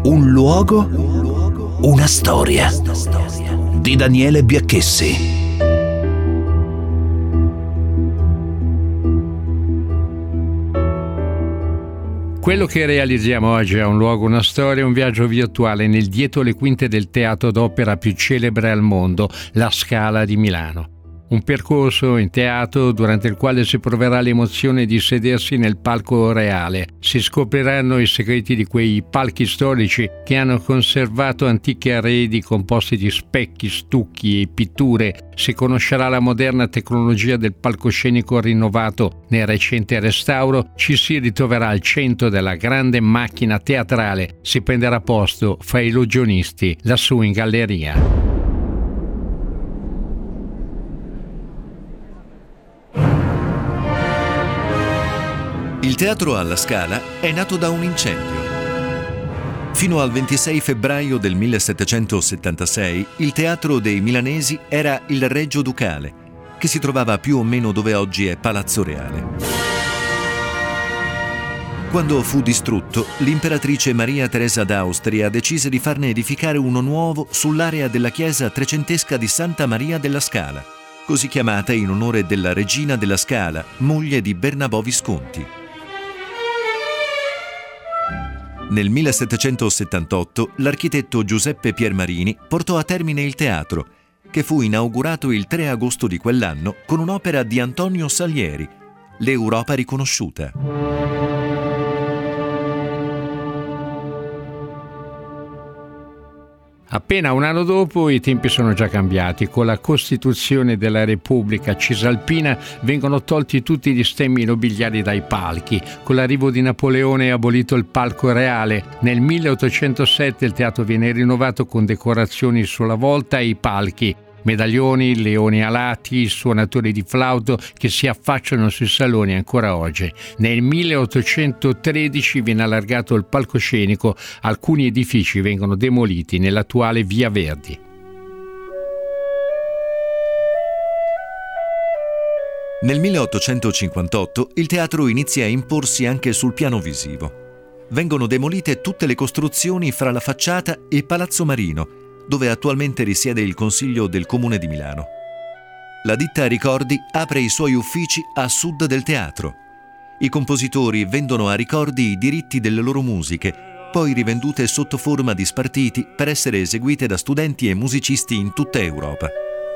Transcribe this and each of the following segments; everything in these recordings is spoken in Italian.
Un luogo, una storia di Daniele Biacchessi. Quello che realizziamo oggi è un luogo, una storia, un viaggio virtuale nel dietro le quinte del teatro d'opera più celebre al mondo, La Scala di Milano. Un percorso in teatro durante il quale si proverà l'emozione di sedersi nel palco reale. Si scopriranno i segreti di quei palchi storici che hanno conservato antichi arredi composti di specchi, stucchi e pitture. Si conoscerà la moderna tecnologia del palcoscenico rinnovato nel recente restauro. Ci si ritroverà al centro della grande macchina teatrale. Si prenderà posto fra i illusionisti lassù in galleria. Il teatro alla Scala è nato da un incendio. Fino al 26 febbraio del 1776 il teatro dei milanesi era il Regio Ducale, che si trovava più o meno dove oggi è Palazzo Reale. Quando fu distrutto, l'imperatrice Maria Teresa d'Austria decise di farne edificare uno nuovo sull'area della chiesa trecentesca di Santa Maria della Scala, così chiamata in onore della regina della Scala, moglie di Bernabò Visconti. Nel 1778 l'architetto Giuseppe Piermarini portò a termine il teatro, che fu inaugurato il 3 agosto di quell'anno con un'opera di Antonio Salieri, L'Europa riconosciuta. Appena un anno dopo i tempi sono già cambiati. Con la Costituzione della Repubblica Cisalpina vengono tolti tutti gli stemmi nobiliari dai palchi. Con l'arrivo di Napoleone è abolito il palco reale. Nel 1807 il teatro viene rinnovato con decorazioni sulla volta e i palchi. Medaglioni, leoni alati, suonatori di flauto che si affacciano sui saloni ancora oggi. Nel 1813 viene allargato il palcoscenico, alcuni edifici vengono demoliti nell'attuale Via Verdi. Nel 1858 il teatro inizia a imporsi anche sul piano visivo. Vengono demolite tutte le costruzioni fra la facciata e Palazzo Marino, dove attualmente risiede il Consiglio del Comune di Milano. La ditta Ricordi apre i suoi uffici a sud del teatro. I compositori vendono a Ricordi i diritti delle loro musiche, poi rivendute sotto forma di spartiti per essere eseguite da studenti e musicisti in tutta Europa.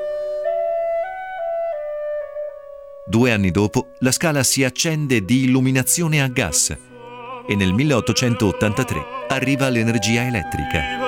2 anni dopo, la Scala si accende di illuminazione a gas e nel 1883 arriva l'energia elettrica.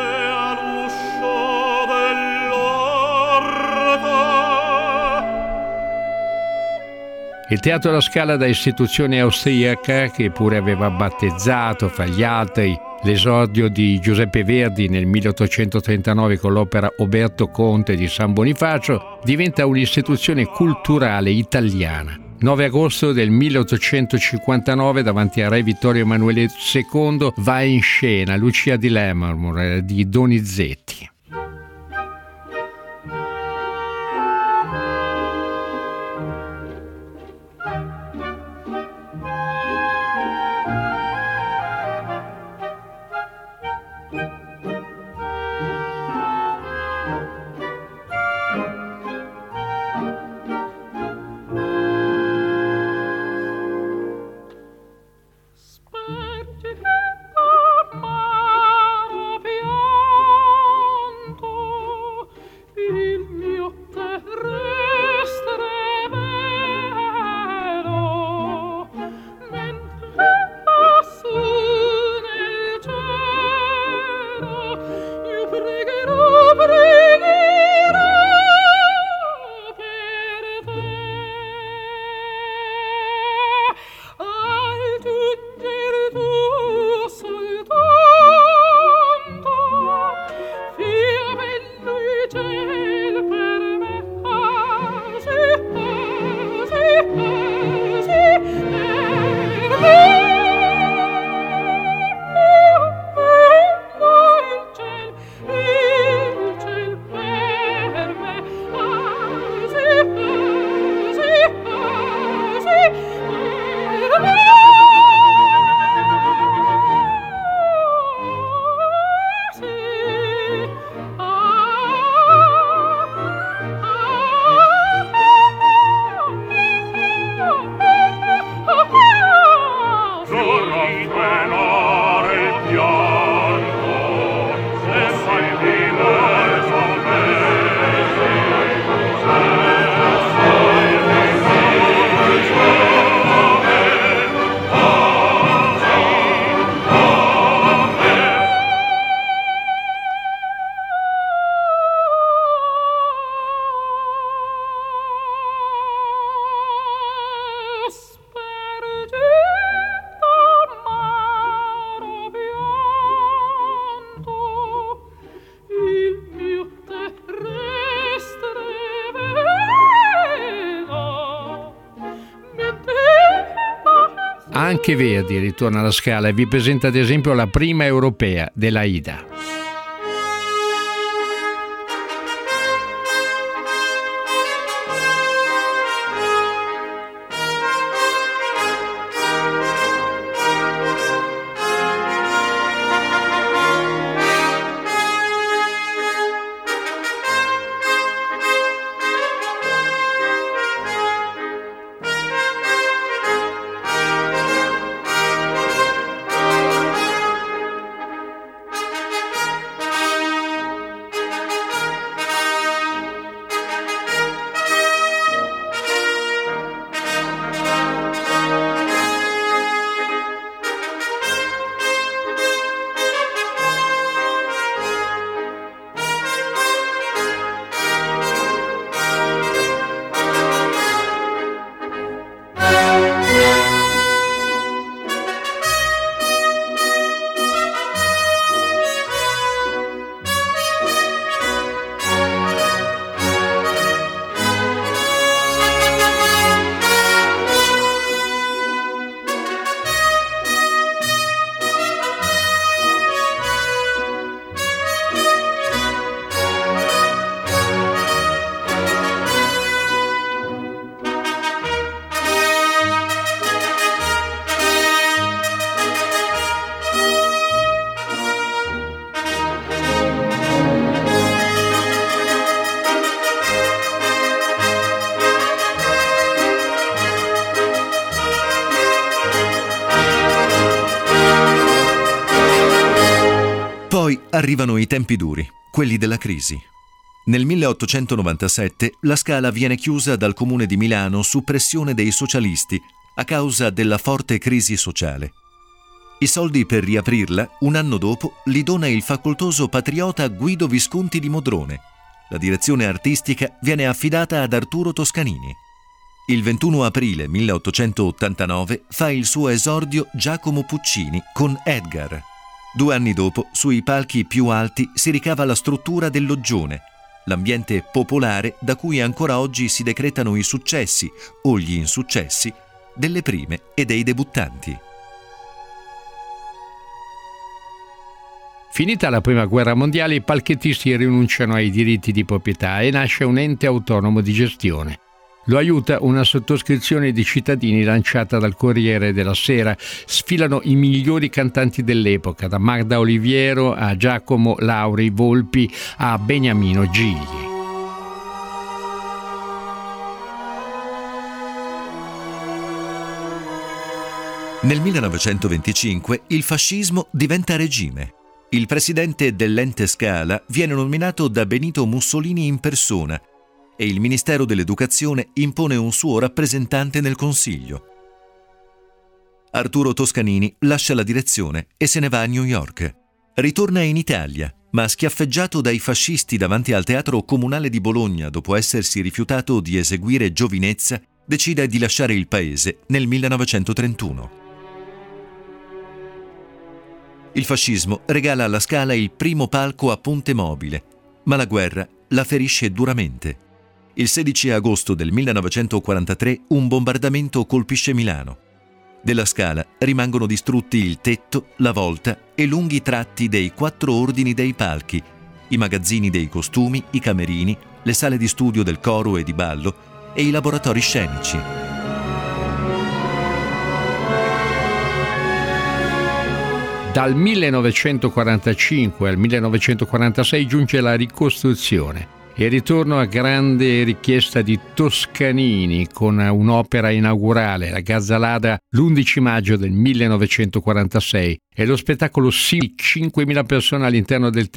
Il Teatro alla Scala da istituzione austriaca, che pure aveva battezzato fra gli altri l'esordio di Giuseppe Verdi nel 1839 con l'opera Oberto Conte di San Bonifacio, diventa un'istituzione culturale italiana. 9 agosto del 1859 davanti al re Vittorio Emanuele II va in scena Lucia di Lammermoor di Donizetti. anche Verdi ritorna alla Scala e vi presenta ad esempio la prima europea dell'Aida. Poi arrivano i tempi duri, quelli della crisi. Nel 1897 la Scala viene chiusa dal Comune di Milano su pressione dei socialisti a causa della forte crisi sociale. I soldi per riaprirla, un anno dopo, li dona il facoltoso patriota Guido Visconti di Modrone. La direzione artistica viene affidata ad Arturo Toscanini. Il 21 aprile 1889 fa il suo esordio Giacomo Puccini con Edgar. 2 anni dopo, sui palchi più alti si ricava la struttura del loggione, l'ambiente popolare da cui ancora oggi si decretano i successi o gli insuccessi delle prime e dei debuttanti. Finita la Prima Guerra Mondiale, i palchettisti rinunciano ai diritti di proprietà e nasce un ente autonomo di gestione. Lo aiuta una sottoscrizione di cittadini lanciata dal Corriere della Sera. Sfilano i migliori cantanti dell'epoca, da Magda Oliviero a Giacomo Lauri Volpi a Beniamino Gigli. Nel 1925 il fascismo diventa regime. Il presidente dell'ente Scala viene nominato da Benito Mussolini in persona e il Ministero dell'Educazione impone un suo rappresentante nel Consiglio. Arturo Toscanini lascia la direzione e se ne va a New York. Ritorna in Italia, ma schiaffeggiato dai fascisti davanti al Teatro Comunale di Bologna dopo essersi rifiutato di eseguire Giovinezza, decide di lasciare il paese nel 1931. Il fascismo regala alla Scala il primo palco a Ponte Mobile, ma la guerra la ferisce duramente. Il 16 agosto del 1943 un bombardamento colpisce Milano. Della Scala rimangono distrutti il tetto, la volta e lunghi tratti dei 4 ordini dei palchi, i magazzini dei costumi, i camerini, le sale di studio del coro e di ballo e i laboratori scenici. Dal 1945 al 1946 giunge la ricostruzione e ritorno a grande richiesta di Toscanini con un'opera inaugurale, la Gazzalada, l'11 maggio del 1946 e lo spettacolo Silk, 5.000 persone all'interno del